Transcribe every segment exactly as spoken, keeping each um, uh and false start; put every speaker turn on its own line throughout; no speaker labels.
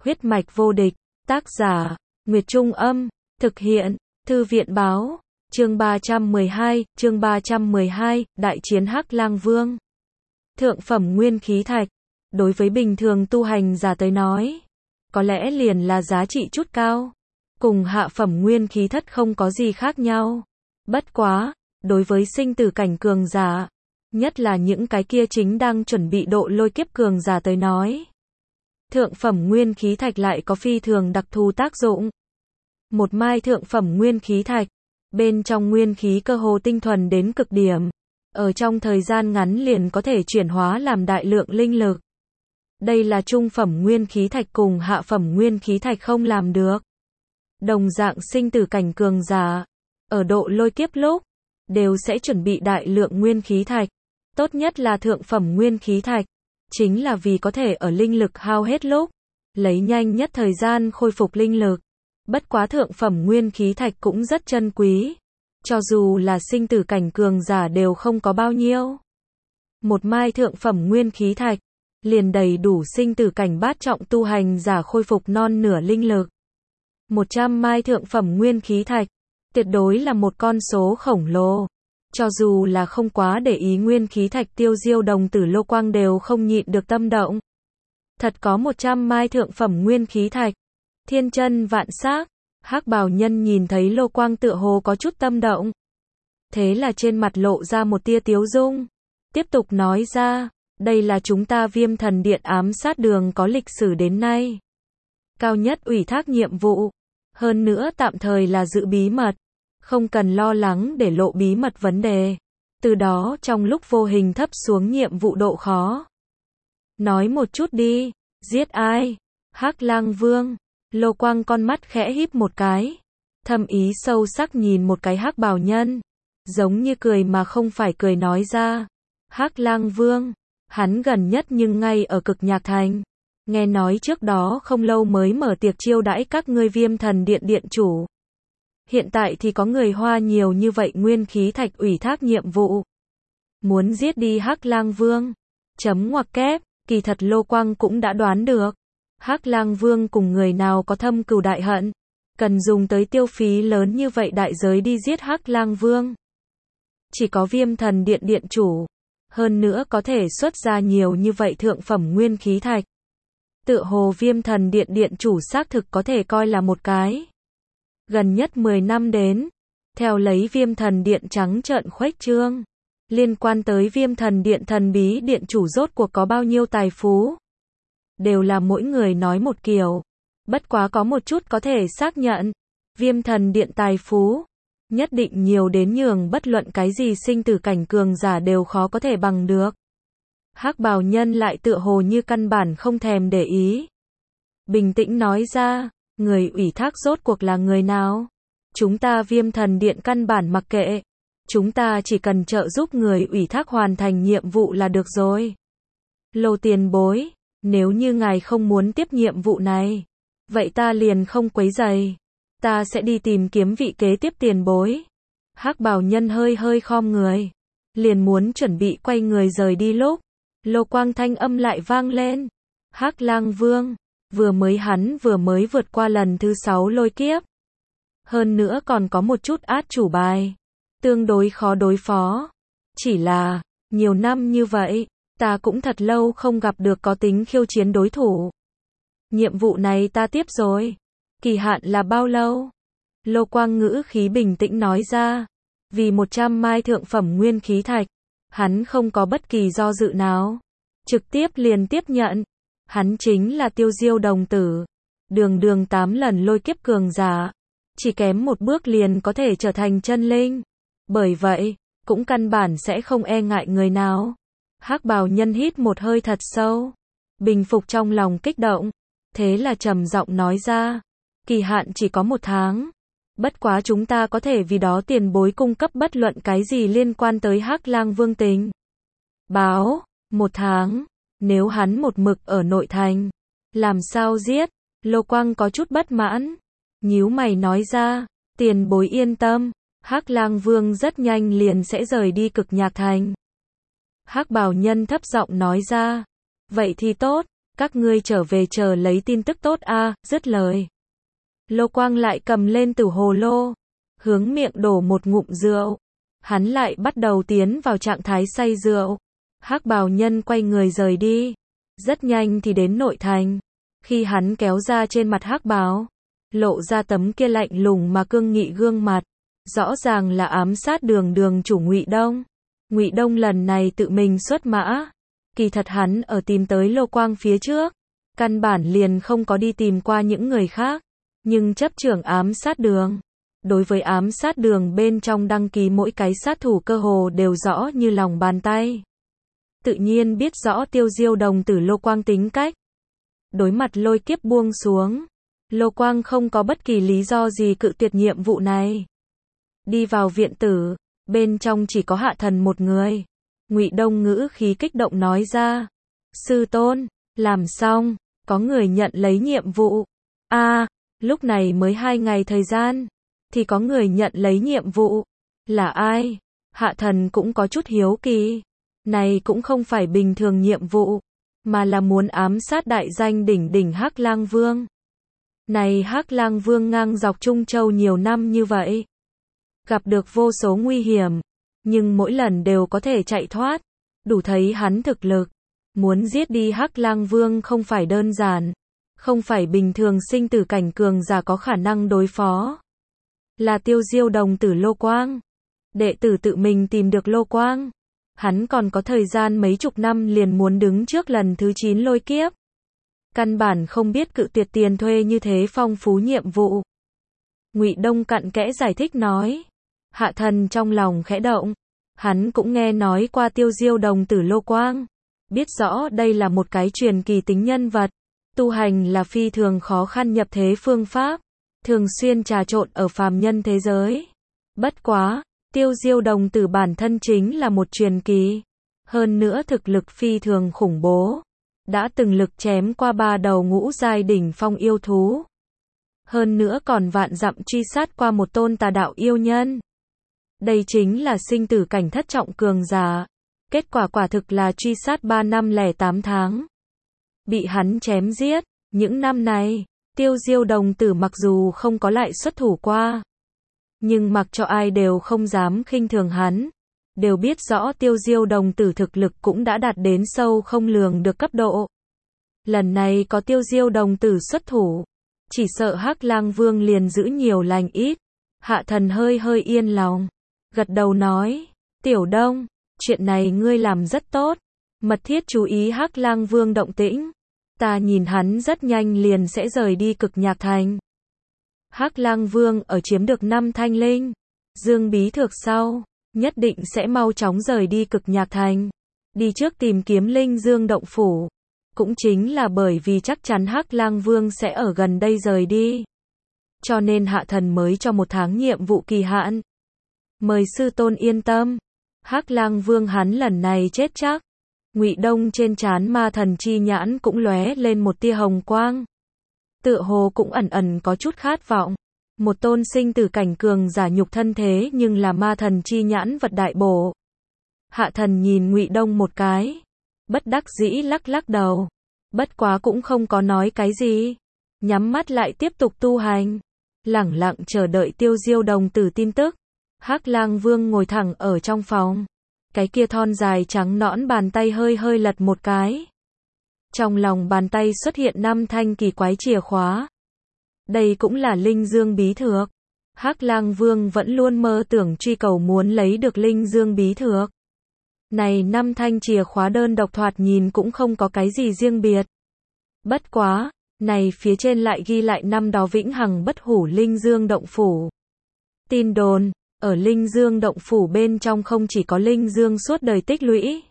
Huyết mạch vô địch, tác giả, Nguyệt Trung Âm, thực hiện, Thư viện Báo, chương ba trăm mười hai, chương ba trăm mười hai, Đại chiến Hắc Lang Vương. Thượng phẩm nguyên khí thạch, đối với bình thường tu hành giả tới nói, có lẽ liền là giá trị chút cao, cùng hạ phẩm nguyên khí thất không có gì khác nhau. Bất quá, đối với sinh tử cảnh cường giả, nhất là những cái kia chính đang chuẩn bị độ lôi kiếp cường giả tới nói, thượng phẩm nguyên khí thạch lại có phi thường đặc thù tác dụng. Một mai thượng phẩm nguyên khí thạch, bên trong nguyên khí cơ hồ tinh thuần đến cực điểm, ở trong thời gian ngắn liền có thể chuyển hóa làm đại lượng linh lực. Đây là trung phẩm nguyên khí thạch cùng hạ phẩm nguyên khí thạch không làm được. Đồng dạng sinh tử cảnh cường giả, ở độ lôi kiếp lúc, đều sẽ chuẩn bị đại lượng nguyên khí thạch. Tốt nhất là thượng phẩm nguyên khí thạch, chính là vì có thể ở linh lực hao hết lúc, lấy nhanh nhất thời gian khôi phục linh lực. Bất quá thượng phẩm nguyên khí thạch cũng rất chân quý, cho dù là sinh tử cảnh cường giả đều không có bao nhiêu. Một mai thượng phẩm nguyên khí thạch, liền đầy đủ sinh tử cảnh bát trọng tu hành giả khôi phục non nửa linh lực. Một trăm mai thượng phẩm nguyên khí thạch, tuyệt đối là một con số khổng lồ. Cho dù là không quá để ý nguyên khí thạch, Tiêu Diêu đồng tử Lô Quang đều không nhịn được tâm động. Thật có một trăm mai thượng phẩm nguyên khí thạch, thiên chân vạn sắc. Hắc bào nhân nhìn thấy Lô Quang tựa hồ có chút tâm động, thế là trên mặt lộ ra một tia tiếu dung, tiếp tục nói ra, đây là chúng ta Viêm Thần Điện ám sát đường có lịch sử đến nay cao nhất ủy thác nhiệm vụ, hơn nữa tạm thời là giữ bí mật, không cần lo lắng để lộ bí mật vấn đề, từ đó trong lúc vô hình thấp xuống nhiệm vụ độ khó. Nói một chút đi, giết ai? Hắc Lang Vương. Lô Quang con mắt khẽ híp một cái, thâm ý sâu sắc nhìn một cái Hắc bào nhân, giống như cười mà không phải cười nói ra, Hắc Lang Vương, hắn gần nhất nhưng ngay ở Cực Nhạc Thành, nghe nói trước đó không lâu mới mở tiệc chiêu đãi các ngươi Viêm Thần Điện điện chủ. Hiện tại thì có người hoa nhiều như vậy nguyên khí thạch ủy thác nhiệm vụ, muốn giết đi Hắc Lang Vương. Chấm ngoặc kép, kỳ thật Lô Quang cũng đã đoán được, Hắc Lang Vương cùng người nào có thâm cừu đại hận, cần dùng tới tiêu phí lớn như vậy đại giới đi giết Hắc Lang Vương. Chỉ có Viêm Thần Điện điện chủ, hơn nữa có thể xuất ra nhiều như vậy thượng phẩm nguyên khí thạch. Tựa hồ Viêm Thần Điện điện chủ xác thực có thể coi là một cái. Gần nhất mười năm đến, theo lấy Viêm Thần Điện trắng trợn khuếch trương, liên quan tới Viêm Thần Điện thần bí điện chủ rốt cuộc có bao nhiêu tài phú, đều là mỗi người nói một kiểu. Bất quá có một chút có thể xác nhận, Viêm Thần Điện tài phú nhất định nhiều đến nhường bất luận cái gì sinh tử cảnh cường giả đều khó có thể bằng được. Hắc bào nhân lại tựa hồ như căn bản không thèm để ý, bình tĩnh nói ra, người ủy thác rốt cuộc là người nào? Chúng ta Viêm Thần Điện căn bản mặc kệ, chúng ta chỉ cần trợ giúp người ủy thác hoàn thành nhiệm vụ là được rồi. Lô tiền bối, nếu như ngài không muốn tiếp nhiệm vụ này, vậy ta liền không quấy rầy, ta sẽ đi tìm kiếm vị kế tiếp tiền bối. Hắc bào nhân hơi hơi khom người, liền muốn chuẩn bị quay người rời đi lúc, Lô Quang thanh âm lại vang lên, Hắc Lang Vương, vừa mới hắn vừa mới vượt qua lần thứ sáu lôi kiếp, hơn nữa còn có một chút át chủ bài, tương đối khó đối phó, chỉ là, nhiều năm như vậy, ta cũng thật lâu không gặp được có tính khiêu chiến đối thủ. Nhiệm vụ này ta tiếp rồi. Kỳ hạn là bao lâu? Lô Quang ngữ khí bình tĩnh nói ra. Vì một trăm mai thượng phẩm nguyên khí thạch, hắn không có bất kỳ do dự nào, trực tiếp liền tiếp nhận. Hắn chính là Tiêu Diêu đồng tử, đường đường tám lần lôi kiếp cường giả, chỉ kém một bước liền có thể trở thành chân linh. Bởi vậy, cũng căn bản sẽ không e ngại người nào. Hắc bào nhân hít một hơi thật sâu, bình phục trong lòng kích động, thế là trầm giọng nói ra, kỳ hạn chỉ có một tháng, bất quá chúng ta có thể vì đó tiền bối cung cấp bất luận cái gì liên quan tới Hắc Lang Vương tình báo. Một tháng, nếu hắn một mực ở nội thành, làm sao giết? Lô Quang có chút bất mãn, nhíu mày nói ra, tiền bối yên tâm, Hắc Lang Vương rất nhanh liền sẽ rời đi Cực Nhạc Thành. Hắc bào nhân thấp giọng nói ra, vậy thì tốt, các ngươi trở về chờ lấy tin tức tốt a, dứt lời. Lô Quang lại cầm lên tử hồ lô, hướng miệng đổ một ngụm rượu. Hắn lại bắt đầu tiến vào trạng thái say rượu. Hắc bào nhân quay người rời đi. Rất nhanh thì đến nội thành. Khi hắn kéo ra trên mặt hắc bào, lộ ra tấm kia lạnh lùng mà cương nghị gương mặt, rõ ràng là ám sát Đường đường chủ Ngụy Đông. Ngụy Đông lần này tự mình xuất mã. Kỳ thật hắn ở tìm tới Lô Quang phía trước, căn bản liền không có đi tìm qua những người khác, nhưng chấp trưởng ám sát đường. Đối với ám sát đường bên trong đăng ký mỗi cái sát thủ cơ hồ đều rõ như lòng bàn tay. Tự nhiên biết rõ Tiêu Diêu đồng tử Lô Quang tính cách. Đối mặt lôi kiếp buông xuống, Lô Quang không có bất kỳ lý do gì cự tuyệt nhiệm vụ này. Đi vào viện tử, bên trong chỉ có Hạ Thần một người. Ngụy Đông ngữ khí kích động nói ra. Sư tôn, làm xong, có người nhận lấy nhiệm vụ. A, à, lúc này mới hai ngày thời gian, thì có người nhận lấy nhiệm vụ. Là ai? Hạ Thần cũng có chút hiếu kỳ. Này cũng không phải bình thường nhiệm vụ, mà là muốn ám sát đại danh đỉnh đỉnh Hắc Lang Vương. Này Hắc Lang Vương ngang dọc Trung Châu nhiều năm như vậy, gặp được vô số nguy hiểm, nhưng mỗi lần đều có thể chạy thoát, đủ thấy hắn thực lực. Muốn giết đi Hắc Lang Vương không phải đơn giản, không phải bình thường sinh tử cảnh cường giả có khả năng đối phó. Là Tiêu Diêu đồng tử Lô Quang. Đệ tử tự mình tìm được Lô Quang. Hắn còn có thời gian mấy chục năm liền muốn đứng trước lần thứ chín lôi kiếp. Căn bản không biết cự tuyệt tiền thuê như thế phong phú nhiệm vụ. Ngụy Đông cặn kẽ giải thích nói. Hạ Thần trong lòng khẽ động. Hắn cũng nghe nói qua Tiêu Diêu đồng tử Lô Quang. Biết rõ đây là một cái truyền kỳ tính nhân vật. Tu hành là phi thường khó khăn nhập thế phương pháp. Thường xuyên trà trộn ở phàm nhân thế giới. Bất quá, Tiêu Diêu đồng tử bản thân chính là một truyền kỳ. Hơn nữa thực lực phi thường khủng bố. Đã từng lực chém qua ba đầu ngũ giai đỉnh phong yêu thú. Hơn nữa còn vạn dặm truy sát qua một tôn tà đạo yêu nhân. Đây chính là sinh tử cảnh thất trọng cường giả. Kết quả quả thực là truy sát ba năm lẻ tám tháng. Bị hắn chém giết. Những năm này, Tiêu Diêu đồng tử mặc dù không có lại xuất thủ qua, nhưng mặc cho ai đều không dám khinh thường hắn. Đều biết rõ Tiêu Diêu đồng tử thực lực cũng đã đạt đến sâu không lường được cấp độ. Lần này có Tiêu Diêu đồng tử xuất thủ, chỉ sợ Hắc Lang Vương liền giữ nhiều lành ít. Hạ Thần hơi hơi yên lòng, gật đầu nói, Tiểu Đông, chuyện này ngươi làm rất tốt, mật thiết chú ý Hắc Lang Vương động tĩnh. Ta nhìn hắn rất nhanh liền sẽ rời đi Cực Nhạc Thành. Hắc Lang Vương ở chiếm được năm thanh linh dương bí thược sau, nhất định sẽ mau chóng rời đi Cực Nhạc Thành, đi trước tìm kiếm Linh Dương động phủ. Cũng chính là bởi vì chắc chắn Hắc Lang Vương sẽ ở gần đây rời đi, cho nên Hạ Thần mới cho một tháng nhiệm vụ kỳ hạn. Mời sư tôn yên tâm, Hắc Lang Vương hắn lần này chết chắc. Ngụy Đông trên trán ma thần chi nhãn cũng lóe lên một tia hồng quang. Tựa hồ cũng ẩn ẩn có chút khát vọng. Một tôn sinh tử cảnh cường giả nhục thân thế nhưng là ma thần chi nhãn vật đại bổ. Hạ Thần nhìn Ngụy Đông một cái, bất đắc dĩ lắc lắc đầu. Bất quá cũng không có nói cái gì, nhắm mắt lại tiếp tục tu hành, lẳng lặng chờ đợi Tiêu Diêu đồng tử tin tức. Hắc Lang Vương ngồi thẳng ở trong phòng, cái kia thon dài trắng nõn bàn tay hơi hơi lật một cái. Trong lòng bàn tay xuất hiện năm thanh kỳ quái chìa khóa. Đây cũng là Linh Dương bí thược. Hắc Lang Vương vẫn luôn mơ tưởng truy cầu muốn lấy được Linh Dương bí thược. Này năm thanh chìa khóa đơn độc thoạt nhìn cũng không có cái gì riêng biệt. Bất quá, này phía trên lại ghi lại năm đó vĩnh hằng bất hủ Linh Dương động phủ. Tin đồn, ở Linh Dương động phủ bên trong không chỉ có Linh Dương suốt đời tích lũy,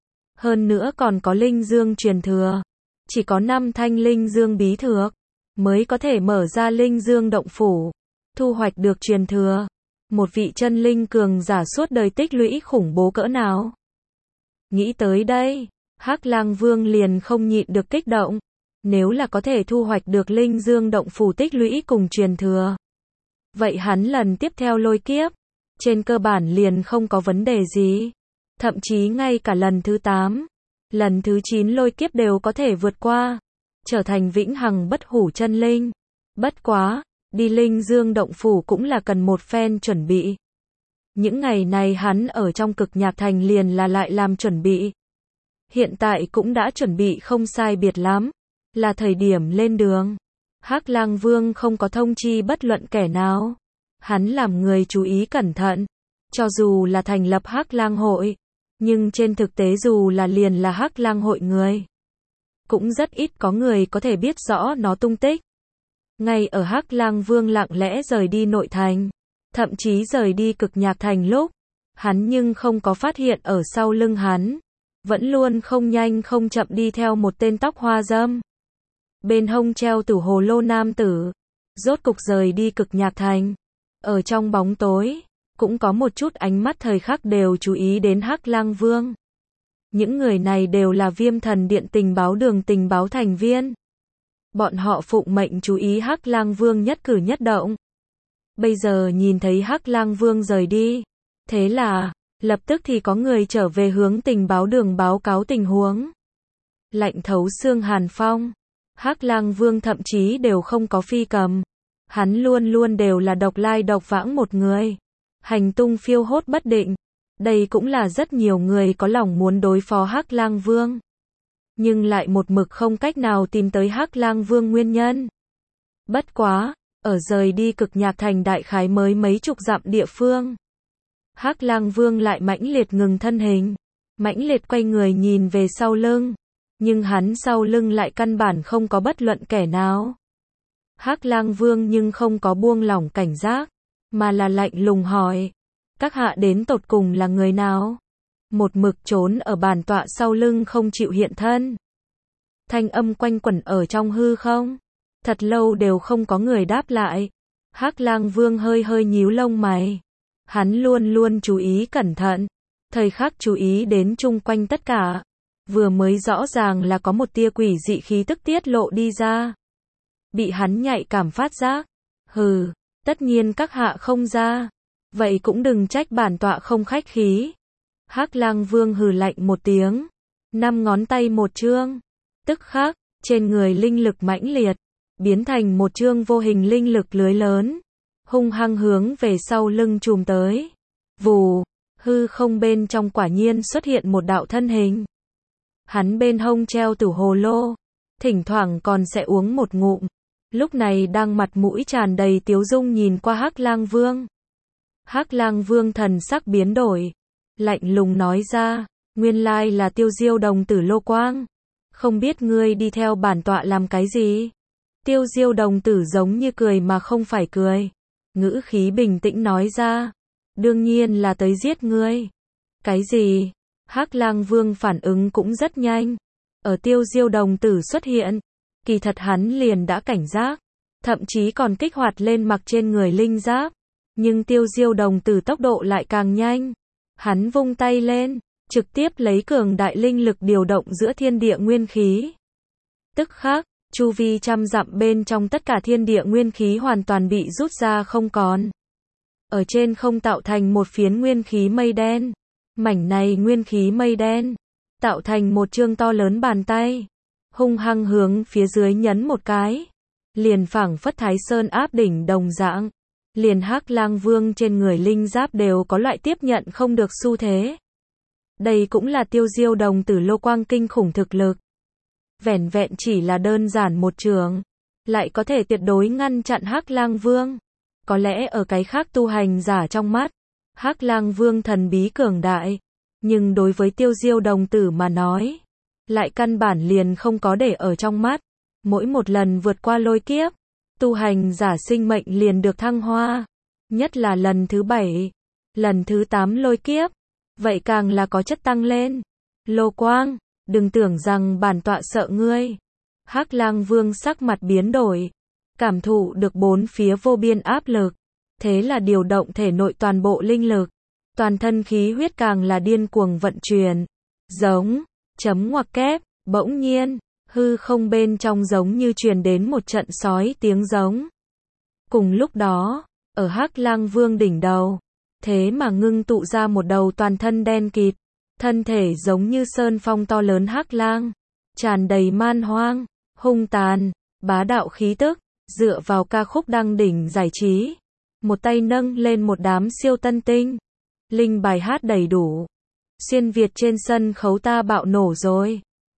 hơn nữa còn có Linh Dương truyền thừa. Chỉ có năm thanh Linh Dương bí thược mới có thể mở ra Linh Dương động phủ, thu hoạch được truyền thừa. Một vị chân linh cường giả suốt đời tích lũy khủng bố cỡ nào. Nghĩ tới đây, Hắc Lang Vương liền không nhịn được kích động. Nếu là có thể thu hoạch được Linh Dương động phủ tích lũy cùng truyền thừa, vậy hắn lần tiếp theo lôi kiếp, trên cơ bản liền không có vấn đề gì. Thậm chí ngay cả lần thứ tám, lần thứ chín lôi kiếp đều có thể vượt qua, trở thành vĩnh hằng bất hủ chân linh. Bất quá, đi Linh Dương động phủ cũng là cần một phen chuẩn bị. Những ngày này hắn ở trong Cực Nhạc Thành liền là lại làm chuẩn bị. Hiện tại cũng đã chuẩn bị không sai biệt lắm, là thời điểm lên đường. Hắc Lang Vương không có thông chi bất luận kẻ nào. Hắn làm người chú ý cẩn thận, cho dù là thành lập Hắc Lang hội, nhưng trên thực tế dù là liền là Hắc Lang hội người, cũng rất ít có người có thể biết rõ nó tung tích. Ngay ở Hắc Lang Vương lặng lẽ rời đi nội thành, thậm chí rời đi Cực Nhạc Thành lúc, hắn nhưng không có phát hiện ở sau lưng hắn, vẫn luôn không nhanh không chậm đi theo một tên tóc hoa râm. Bên hông treo tử hồ lô nam tử, rốt cục rời đi Cực Nhạc Thành. Ở trong bóng tối, cũng có một chút ánh mắt thời khắc đều chú ý đến Hắc Lang Vương. Những người này đều là Viêm Thần Điện tình báo đường tình báo thành viên. Bọn họ phụng mệnh chú ý Hắc Lang Vương nhất cử nhất động. Bây giờ nhìn thấy Hắc Lang Vương rời đi, thế là, lập tức thì có người trở về hướng tình báo đường báo cáo tình huống. Lạnh thấu xương hàn phong, Hắc Lang Vương thậm chí đều không có phi cầm. Hắn luôn luôn đều là độc lai độc vãng một người. Hành tung phiêu hốt bất định. Đây cũng là rất nhiều người có lòng muốn đối phó Hắc Lang Vương, nhưng lại một mực không cách nào tìm tới Hắc Lang Vương nguyên nhân. Bất quá, ở rời đi Cực Nhạc Thành đại khái mới mấy chục dặm địa phương, Hắc Lang Vương lại mãnh liệt ngừng thân hình, mãnh liệt quay người nhìn về sau lưng, nhưng hắn sau lưng lại căn bản không có bất luận kẻ nào. Hắc Lang Vương nhưng không có buông lỏng cảnh giác, mà là lạnh lùng hỏi, các hạ đến tột cùng là người nào? Một mực trốn ở bản tọa sau lưng không chịu hiện thân. Thanh âm quanh quẩn ở trong hư không. Thật lâu đều không có người đáp lại. Hắc Lang Vương hơi hơi nhíu lông mày. Hắn luôn luôn chú ý cẩn thận, thời khắc chú ý đến chung quanh tất cả. Vừa mới rõ ràng là có một tia quỷ dị khí tức tiết lộ đi ra. Bị hắn nhạy cảm phát giác. Hừ, tất nhiên các hạ không ra. Vậy cũng đừng trách bản tọa không khách khí. Hắc Lang Vương hừ lạnh một tiếng, năm ngón tay một chương, tức khắc, trên người linh lực mãnh liệt, biến thành một chương vô hình linh lực lưới lớn, hung hăng hướng về sau lưng chùm tới. Vù, hư không bên trong quả nhiên xuất hiện một đạo thân hình. Hắn bên hông treo tử hồ lô, thỉnh thoảng còn sẽ uống một ngụm, lúc này đang mặt mũi tràn đầy tiếu dung nhìn qua Hắc Lang Vương. Hắc Lang Vương thần sắc biến đổi, lạnh lùng nói ra, nguyên lai là Tiêu Diêu đồng tử Lô Quang, không biết ngươi đi theo bản tọa làm cái gì? Tiêu Diêu đồng tử giống như cười mà không phải cười, ngữ khí bình tĩnh nói ra, đương nhiên là tới giết ngươi. Cái gì? Hắc Lang Vương phản ứng cũng rất nhanh, ở Tiêu Diêu đồng tử xuất hiện, kỳ thật hắn liền đã cảnh giác, thậm chí còn kích hoạt lên mặc trên người linh giáp, nhưng Tiêu Diêu đồng tử tốc độ lại càng nhanh. Hắn vung tay lên, trực tiếp lấy cường đại linh lực điều động giữa thiên địa nguyên khí. Tức khắc, chu vi trăm dặm bên trong tất cả thiên địa nguyên khí hoàn toàn bị rút ra không còn. Ở trên không tạo thành một phiến nguyên khí mây đen. Mảnh này nguyên khí mây đen, tạo thành một chương to lớn bàn tay, hung hăng hướng phía dưới nhấn một cái. Liền phảng phất Thái Sơn áp đỉnh đồng dạng. Liền Hắc Lang Vương trên người linh giáp đều có loại tiếp nhận không được xu thế. Đây cũng là Tiêu Diêu đồng tử Lô Quang kinh khủng thực lực. Vẻn vẹn chỉ là đơn giản một trường, lại có thể tuyệt đối ngăn chặn Hắc Lang Vương. Có lẽ ở cái khác tu hành giả trong mắt, Hắc Lang Vương thần bí cường đại, nhưng đối với Tiêu Diêu đồng tử mà nói, lại căn bản liền không có để ở trong mắt. Mỗi một lần vượt qua lôi kiếp, tu hành giả sinh mệnh liền được thăng hoa, nhất là lần thứ bảy, lần thứ tám lôi kiếp, vậy càng là có chất tăng lên. Lô Quang, đừng tưởng rằng bản tọa sợ ngươi. Hắc Lang Vương sắc mặt biến đổi, cảm thụ được bốn phía vô biên áp lực, thế là điều động thể nội toàn bộ linh lực, toàn thân khí huyết càng là điên cuồng vận chuyển. Giống, chấm ngoặc kép, bỗng nhiên, hư không bên trong giống như truyền đến một trận sói tiếng giống. Cùng lúc đó, ở Hắc Lang Vương đỉnh đầu, thế mà ngưng tụ ra một đầu toàn thân đen kịt, Thân thể giống như sơn phong to lớn hắc lang, tràn đầy man hoang, hung tàn, bá đạo khí tức, dựa vào ca khúc đăng đỉnh giải trí. Một tay nâng lên một đám siêu tân tinh. Linh bài hát đầy đủ. Xuyên Việt trên sân khấu ta bạo nổ rồi.